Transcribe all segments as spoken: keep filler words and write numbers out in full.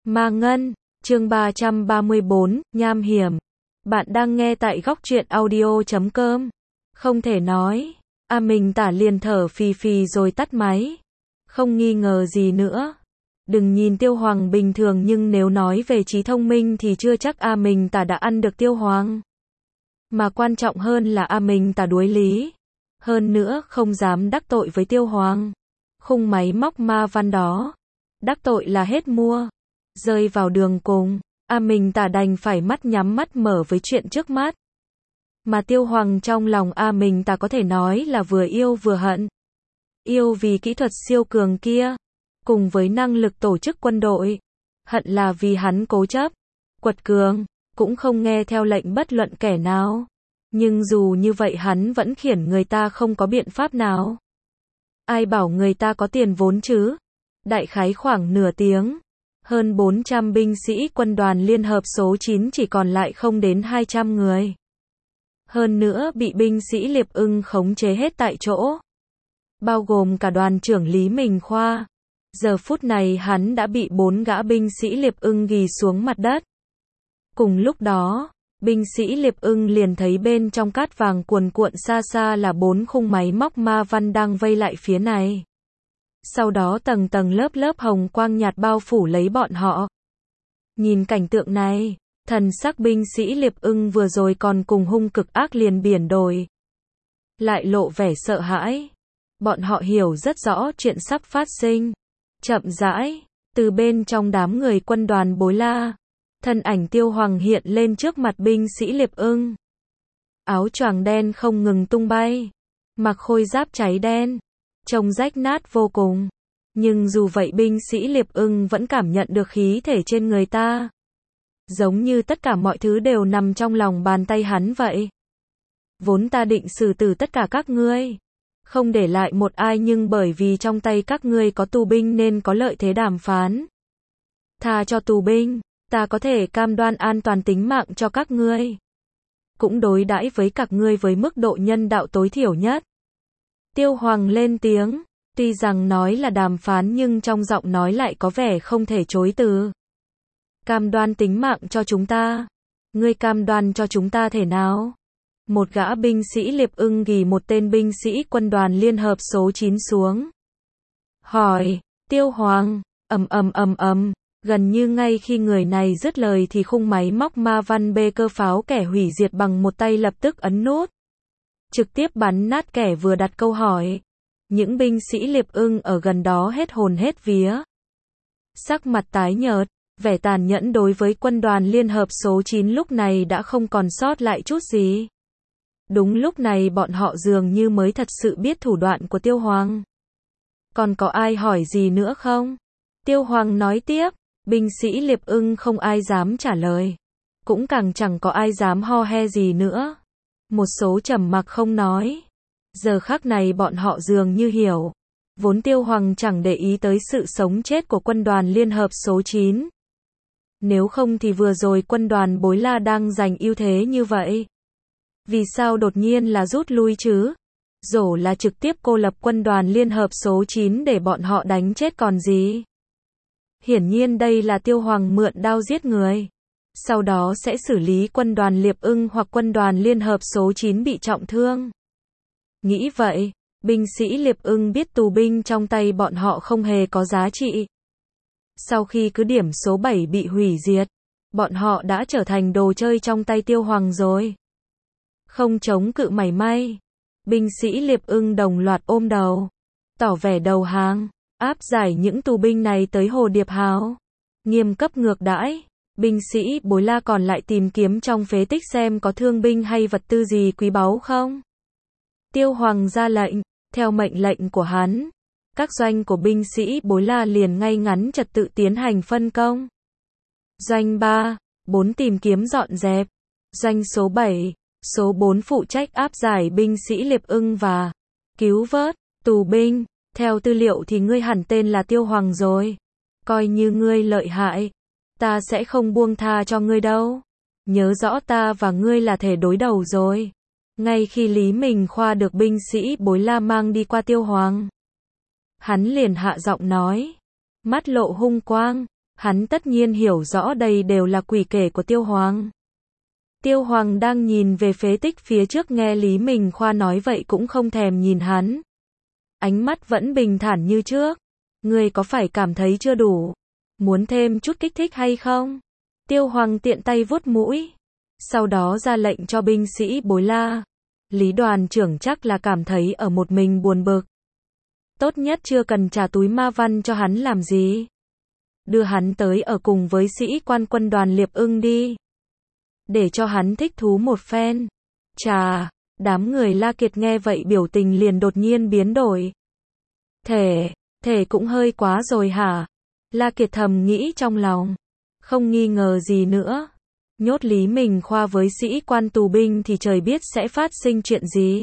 Ma Ngân, chương ba trăm ba mươi bốn, nham hiểm. Bạn đang nghe tại góc truyện audio chấm com. Không thể nói. A Minh Tả liền thở phì phì rồi tắt máy. Không nghi ngờ gì nữa. Đừng nhìn Tiêu Hoàng bình thường nhưng nếu nói về trí thông minh thì chưa chắc A Minh Tả đã ăn được Tiêu Hoàng. Mà quan trọng hơn là A Minh Tả đuối lý. Hơn nữa không dám đắc tội với Tiêu Hoàng. Khung máy móc ma văn đó. Đắc tội là hết mua. Rơi vào đường cùng, A Minh Tả đành phải mắt nhắm mắt mở với chuyện trước mắt. Mà Tiêu Hoàng trong lòng A Minh Tả có thể nói là vừa yêu vừa hận. Yêu vì kỹ thuật siêu cường kia, cùng với năng lực tổ chức quân đội. Hận là vì hắn cố chấp, quật cường, cũng không nghe theo lệnh bất luận kẻ nào. Nhưng dù như vậy hắn vẫn khiển người ta không có biện pháp nào. Ai bảo người ta có tiền vốn chứ? Đại khái khoảng nửa tiếng. Hơn bốn trăm binh sĩ quân đoàn liên hợp số chín chỉ còn lại không đến hai trăm người. Hơn nữa bị binh sĩ Liệp Ưng khống chế hết tại chỗ. Bao gồm cả đoàn trưởng Lý Minh Khoa. Giờ phút này hắn đã bị bốn gã binh sĩ Liệp Ưng ghì xuống mặt đất. Cùng lúc đó, binh sĩ Liệp Ưng liền thấy bên trong cát vàng cuồn cuộn xa xa là bốn khung máy móc ma văn đang vây lại phía này. Sau đó tầng tầng lớp lớp hồng quang nhạt bao phủ lấy bọn họ. Nhìn cảnh tượng này, thần sắc binh sĩ Liệp Ưng vừa rồi còn cùng hung cực ác liền biển đổi. Lại lộ vẻ sợ hãi. Bọn họ hiểu rất rõ chuyện sắp phát sinh. Chậm rãi, từ bên trong đám người quân đoàn Bối La, thân ảnh Tiêu Hoàng hiện lên trước mặt binh sĩ Liệp Ưng. Áo choàng đen không ngừng tung bay, mặc khôi giáp cháy đen, trông rách nát vô cùng. Nhưng dù vậy binh sĩ Liệp Ưng vẫn cảm nhận được khí thể trên người ta. Giống như tất cả mọi thứ đều nằm trong lòng bàn tay hắn vậy. Vốn ta định xử tử tất cả các ngươi, không để lại một ai, nhưng bởi vì trong tay các ngươi có tù binh nên có lợi thế đàm phán. Tha cho tù binh, ta có thể cam đoan an toàn tính mạng cho các ngươi. Cũng đối đãi với các ngươi với mức độ nhân đạo tối thiểu nhất. Tiêu Hoàng lên tiếng, tuy rằng nói là đàm phán nhưng trong giọng nói lại có vẻ không thể chối từ. Cam đoan tính mạng cho chúng ta. Ngươi cam đoan cho chúng ta thể nào? Một gã binh sĩ Liệp Ưng ghì một tên binh sĩ quân đoàn liên hợp số chín xuống. Hỏi, Tiêu Hoàng, ầm ầm ầm ầm, gần như ngay khi người này dứt lời thì khung máy móc ma văn bê cơ pháo kẻ hủy diệt bằng một tay lập tức ấn nút. Trực tiếp bắn nát kẻ vừa đặt câu hỏi. Những binh sĩ Liệp Ưng ở gần đó hết hồn hết vía. Sắc mặt tái nhợt, vẻ tàn nhẫn đối với quân đoàn liên hợp số chín lúc này đã không còn sót lại chút gì. Đúng lúc này bọn họ dường như mới thật sự biết thủ đoạn của Tiêu Hoàng. Còn có ai hỏi gì nữa không? Tiêu Hoàng nói tiếp, binh sĩ Liệp Ưng không ai dám trả lời. Cũng càng chẳng có ai dám ho he gì nữa. Một số trầm mặc không nói. Giờ khắc này bọn họ dường như hiểu. Vốn Tiêu Hoàng chẳng để ý tới sự sống chết của quân đoàn liên hợp số chín. Nếu không thì vừa rồi quân đoàn Bối La đang giành ưu thế như vậy. Vì sao đột nhiên là rút lui chứ? Dỗ là trực tiếp cô lập quân đoàn liên hợp số chín để bọn họ đánh chết còn gì? Hiển nhiên đây là Tiêu Hoàng mượn đao giết người. Sau đó sẽ xử lý quân đoàn Liệp Ưng hoặc quân đoàn liên hợp số chín bị trọng thương. Nghĩ vậy, binh sĩ Liệp Ưng biết tù binh trong tay bọn họ không hề có giá trị. Sau khi cứ điểm số bảy bị hủy diệt, bọn họ đã trở thành đồ chơi trong tay Tiêu Hoàng rồi. Không chống cự mảy may. Binh sĩ Liệp Ưng đồng loạt ôm đầu, tỏ vẻ đầu hàng, áp giải những tù binh này tới Hồ Điệp Hào. Nghiêm cấp ngược đãi. Binh sĩ Bối La còn lại tìm kiếm trong phế tích xem có thương binh hay vật tư gì quý báu không. Tiêu Hoàng ra lệnh, theo mệnh lệnh của hắn, các doanh của binh sĩ Bối La liền ngay ngắn trật tự tiến hành phân công. Doanh ba, bốn tìm kiếm dọn dẹp. Doanh số bảy, số bốn phụ trách áp giải binh sĩ Liệp Ưng và cứu vớt tù binh. Theo tư liệu thì ngươi hẳn tên là Tiêu Hoàng rồi. Coi như ngươi lợi hại, ta sẽ không buông tha cho ngươi đâu. Nhớ rõ ta và ngươi là thể đối đầu rồi. Ngay khi Lý Minh Khoa được binh sĩ Bối La mang đi qua Tiêu Hoàng, hắn liền hạ giọng nói, mắt lộ hung quang, Hắn tất nhiên hiểu rõ đây đều là quỷ kể của Tiêu Hoàng. Tiêu Hoàng đang nhìn về phế tích phía trước, nghe Lý Minh Khoa nói vậy cũng không thèm nhìn hắn. Ánh mắt vẫn bình thản như trước. Ngươi có phải cảm thấy chưa đủ? Muốn thêm chút kích thích hay không? Tiêu Hoàng tiện tay vuốt mũi. Sau đó ra lệnh cho binh sĩ bối la. Lý đoàn trưởng chắc là cảm thấy ở một mình buồn bực. Tốt nhất chưa cần trả túi ma văn cho hắn làm gì. Đưa hắn tới ở cùng với sĩ quan quân đoàn Liệp Ưng đi. Để cho hắn thích thú một phen. Chà, đám người La Kiệt nghe vậy biểu tình liền đột nhiên biến đổi. Thể, thể cũng hơi quá rồi hả? La Kiệt thầm nghĩ trong lòng. Không nghi ngờ gì nữa. Nhốt Lý Minh Khoa với sĩ quan tù binh thì trời biết sẽ phát sinh chuyện gì.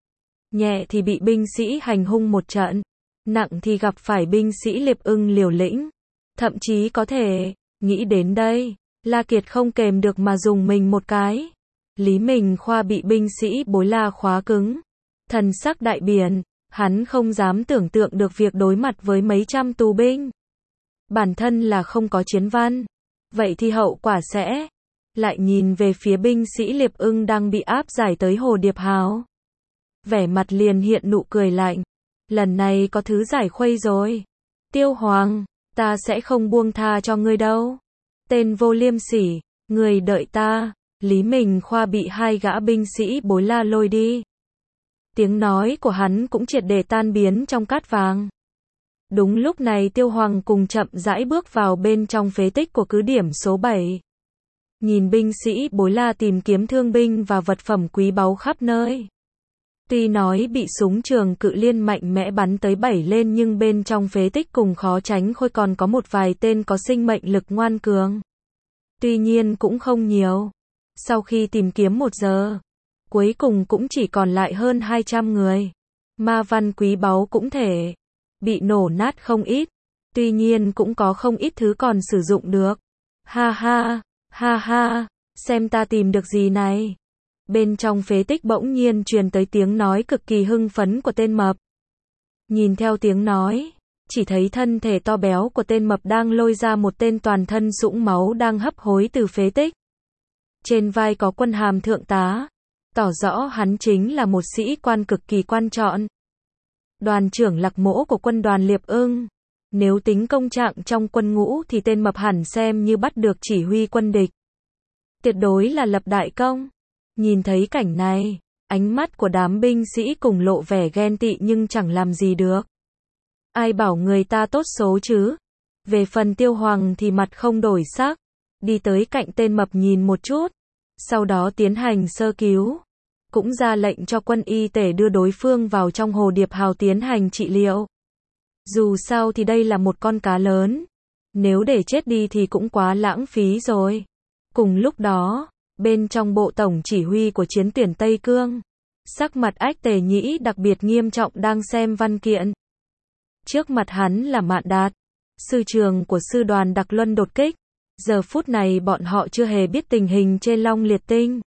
Nhẹ thì bị binh sĩ hành hung một trận. Nặng thì gặp phải binh sĩ Liệp Ưng liều lĩnh. Thậm chí có thể, nghĩ đến đây, La Kiệt không kềm được mà dùng mình một cái. Lý Minh Khoa bị binh sĩ bối la khóa cứng. Thần sắc đại biển, hắn không dám tưởng tượng được việc đối mặt với mấy trăm tù binh. Bản thân là không có chiến văn. Vậy thì hậu quả sẽ... Lại nhìn về phía binh sĩ Liệp Ưng đang bị áp giải tới Hồ Điệp Hào. Vẻ mặt liền hiện nụ cười lạnh. Lần này có thứ giải khuây rồi. Tiêu Hoàng, ta sẽ không buông tha cho ngươi đâu. Tên vô liêm sỉ, người đợi ta. Lý Minh Khoa bị hai gã binh sĩ bối la lôi đi. Tiếng nói của hắn cũng triệt để tan biến trong cát vàng. Đúng lúc này Tiêu Hoàng cùng chậm rãi bước vào bên trong phế tích của cứ điểm số bảy. Nhìn binh sĩ bối la tìm kiếm thương binh và vật phẩm quý báu khắp nơi. Tuy nói bị súng trường cự liên mạnh mẽ bắn tới bảy lên, nhưng bên trong phế tích cùng khó tránh khỏi còn có một vài tên có sinh mệnh lực ngoan cường. Tuy nhiên cũng không nhiều. Sau khi tìm kiếm một giờ, cuối cùng cũng chỉ còn lại hơn hai trăm người. Ma văn quý báu cũng thể bị nổ nát không ít. Tuy nhiên cũng có không ít thứ còn sử dụng được. Ha ha, ha ha, xem ta tìm được gì này. Bên trong phế tích bỗng nhiên truyền tới tiếng nói cực kỳ hưng phấn của tên mập. Nhìn theo tiếng nói, chỉ thấy thân thể to béo của tên mập đang lôi ra một tên toàn thân sũng máu đang hấp hối từ phế tích. Trên vai có quân hàm thượng tá, tỏ rõ hắn chính là một sĩ quan cực kỳ quan trọng. Đoàn trưởng Lạc Mỗ của quân đoàn Liệp Ưng. Nếu tính công trạng trong quân ngũ thì tên mập hẳn xem như bắt được chỉ huy quân địch. Tuyệt đối là lập đại công. Nhìn thấy cảnh này, ánh mắt của đám binh sĩ cùng lộ vẻ ghen tị nhưng chẳng làm gì được. Ai bảo người ta tốt số chứ? Về phần Tiêu Hoàng thì mặt không đổi sắc, đi tới cạnh tên mập nhìn một chút, sau đó tiến hành sơ cứu. Cũng ra lệnh cho quân y tể đưa đối phương vào trong Hồ Điệp Hào tiến hành trị liệu. Dù sao thì đây là một con cá lớn. Nếu để chết đi thì cũng quá lãng phí rồi. Cùng lúc đó, bên trong bộ tổng chỉ huy của chiến tuyển Tây Cương, sắc mặt Ách Tề Nhĩ đặc biệt nghiêm trọng đang xem văn kiện. Trước mặt hắn là Mạn Đạt, sư trường của sư đoàn Đặc Luân đột kích. Giờ phút này bọn họ chưa hề biết tình hình trên Long Liệt Tinh.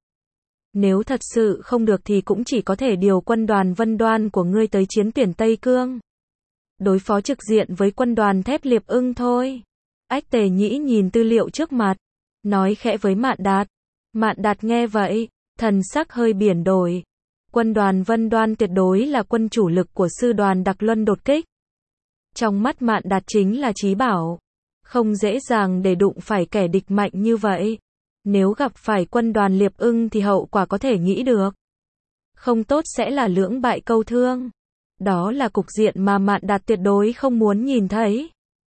Nếu thật sự không được thì cũng chỉ có thể điều quân đoàn Vân Đoan của ngươi tới chiến tuyển Tây Cương. Đối phó trực diện với quân đoàn thép Liệp Ưng thôi. Ách Tề Nhĩ nhìn tư liệu trước mặt, nói khẽ với Mạn Đạt. Mạn Đạt nghe vậy, thần sắc hơi biển đổi. Quân đoàn Vân Đoan tuyệt đối là quân chủ lực của sư đoàn Đặc Luân đột kích. Trong mắt Mạn Đạt chính là chí bảo. Không dễ dàng để đụng phải kẻ địch mạnh như vậy. Nếu gặp phải quân đoàn Liệp Ưng thì hậu quả có thể nghĩ được. Không tốt sẽ là lưỡng bại câu thương. Đó là cục diện mà Mạn Đạt tuyệt đối không muốn nhìn thấy.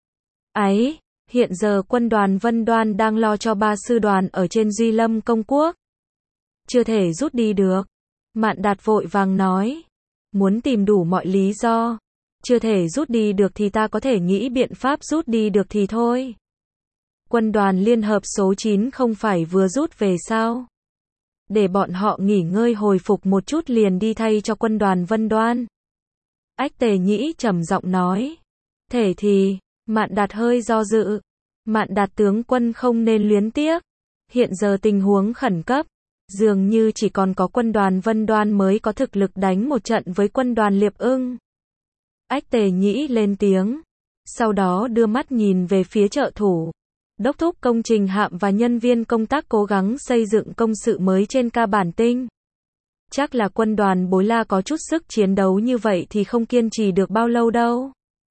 Ấy, hiện giờ quân đoàn Vân Đoan đang lo cho ba sư đoàn ở trên Duy Lâm Công Quốc. Chưa thể rút đi được. Mạn Đạt vội vàng nói. Muốn tìm đủ mọi lý do. Chưa thể rút đi được thì ta có thể nghĩ biện pháp rút đi được thì thôi. Quân đoàn liên hợp số chín không phải vừa rút về sao? Để bọn họ nghỉ ngơi hồi phục một chút liền đi thay cho quân đoàn Vân Đoan. Ách Tề Nhĩ trầm giọng nói. Thể thì, Mạn Đạt hơi do dự. Mạn Đạt tướng quân không nên luyến tiếc. Hiện giờ tình huống khẩn cấp. Dường như chỉ còn có quân đoàn Vân Đoan mới có thực lực đánh một trận với quân đoàn Liệp Ưng. Ách Tề Nhĩ lên tiếng. Sau đó đưa mắt nhìn về phía trợ thủ. đốc thúc công trình hạm và nhân viên công tác cố gắng xây dựng công sự mới trên ca bản tinh. Chắc là quân đoàn Bối La có chút sức chiến đấu như vậy thì không kiên trì được bao lâu đâu.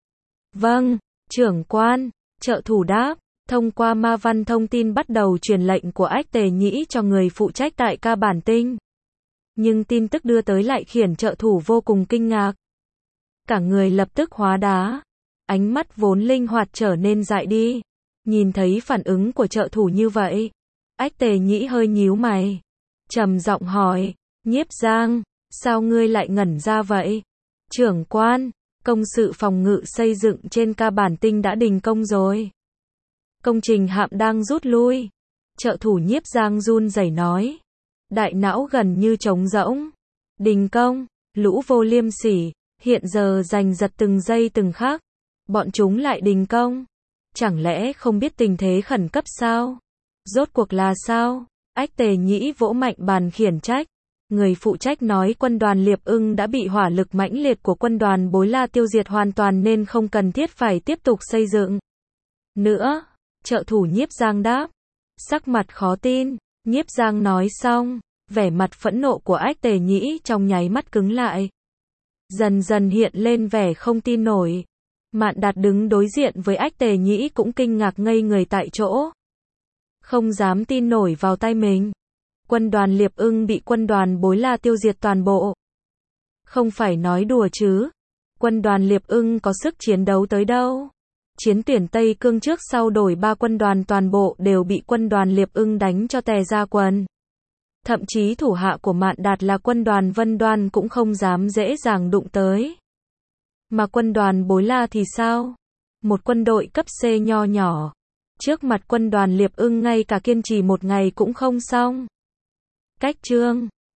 Vâng, trưởng quan, trợ thủ đáp, thông qua ma văn thông tin bắt đầu truyền lệnh của Ách Tề Nhĩ cho người phụ trách tại ca bản tinh. Nhưng tin tức đưa tới lại khiến trợ thủ vô cùng kinh ngạc. Cả người lập tức hóa đá, ánh mắt vốn linh hoạt trở nên dại đi. Nhìn thấy phản ứng của trợ thủ như vậy, Ách Tề Nhĩ hơi nhíu mày, trầm giọng hỏi, Nhiếp Giang, sao ngươi lại ngẩn ra vậy? Trưởng quan, công sự phòng ngự xây dựng trên ca bản tinh đã đình công rồi. Công trình hạm đang rút lui. Trợ thủ Nhiếp Giang run rẩy nói. Đại não gần như trống rỗng. Đình công, lũ vô liêm sỉ, hiện giờ giành giật từng giây từng khắc. Bọn chúng lại đình công. Chẳng lẽ không biết tình thế khẩn cấp sao? Rốt cuộc là sao? Ách Tề Nhĩ vỗ mạnh bàn khiển trách. Người phụ trách nói quân đoàn Liệp Ưng đã bị hỏa lực mãnh liệt của quân đoàn Bối La tiêu diệt hoàn toàn nên không cần thiết phải tiếp tục xây dựng nữa. Trợ thủ Nhiếp Giang đáp. Sắc mặt khó tin. Nhiếp Giang nói xong, vẻ mặt phẫn nộ của Ách Tề Nhĩ trong nháy mắt cứng lại. Dần dần hiện lên vẻ không tin nổi. Mạn Đạt đứng đối diện với Ách Tề Nhĩ cũng kinh ngạc ngây người tại chỗ. Không dám tin nổi vào tay mình. Quân đoàn Liệp Ưng bị quân đoàn Bối La tiêu diệt toàn bộ. Không phải nói đùa chứ. Quân đoàn Liệp Ưng có sức chiến đấu tới đâu. Chiến tuyển Tây Cương trước sau đổi ba quân đoàn toàn bộ đều bị quân đoàn Liệp Ưng đánh cho tè ra quần. Thậm chí thủ hạ của Mạn Đạt là quân đoàn Vân Đoan cũng không dám dễ dàng đụng tới. Mà quân đoàn Bối La thì sao? Một quân đội cấp C nho nhỏ. Trước mặt quân đoàn Liệp Ưng ngay cả kiên trì một ngày cũng không xong. Cách chương